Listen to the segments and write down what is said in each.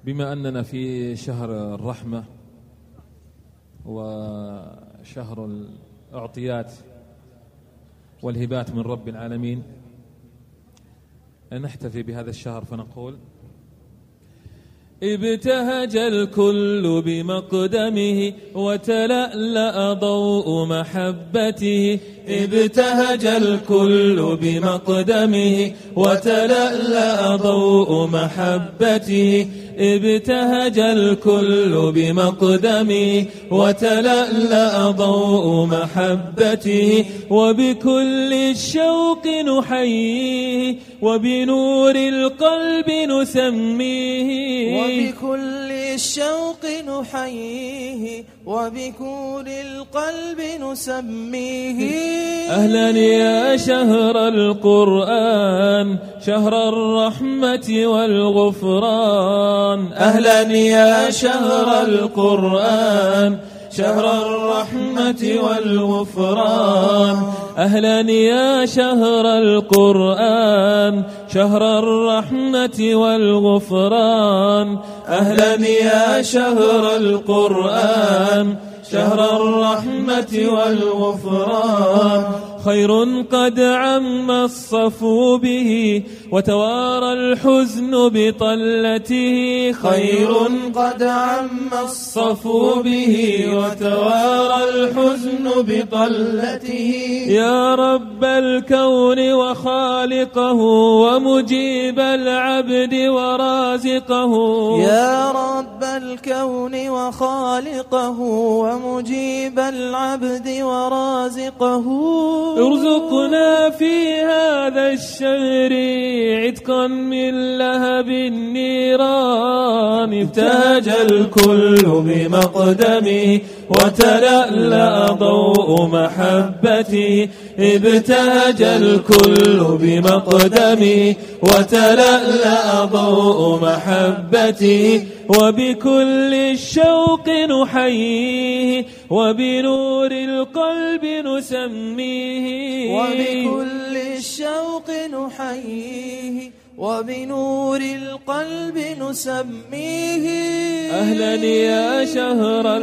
بما أننا في شهر الرحمة وشهر الأعطيات والهبات من رب العالمين، نحتفي بهذا الشهر فنقول: ابتهج الكل بمقدمه وتلألأ ضوء محبته. ابتهج الكل بمقدمه وتلألأ ضوء محبته. ابتهج الكل بمقدمه وتلألأ ضوء محبته. وبكل الشوق نحييه وبنور القلب نسميه. وبكل الشوق نحييه وبكل القلب نسميه. أهلا يا شهر القرآن شهر الرحمة والغفران. أهلا يا شهر القرآن شهر الرحمة والغفران. أهلا يا شهر القرآن شهر الرحمة والغفران. أهلا يا شهر القرآن شهر الرحمة والغفران. خير قد عم الصفو به وتوارى الحزن بطلته. خير قد عم الصفو به وتوارى الحزن بطلته. يا رب الكون وخالقه ومجيب العبد ورازقه. يا رب الكون وخالقه ومجيب العبد ورازقه. ارزقنا في هذا الشهر عتقا من لهب النيران. ابتهج الكل بمقدمه وتلألأ ضوء محبته. ابتهج الكل بمقدمه وتلألأ ضوء محبته. وبكل الشوق نحييه وبنور القلب نسميه. وبكل الشوق نحييه وبنور القلب نسميه. أهلا يا شهر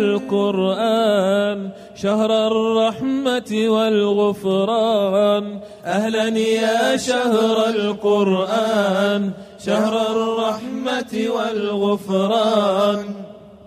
القرآن شهر الرحمة والغفران. أهلا يا شهر القرآن شهر الرحمة والغفران.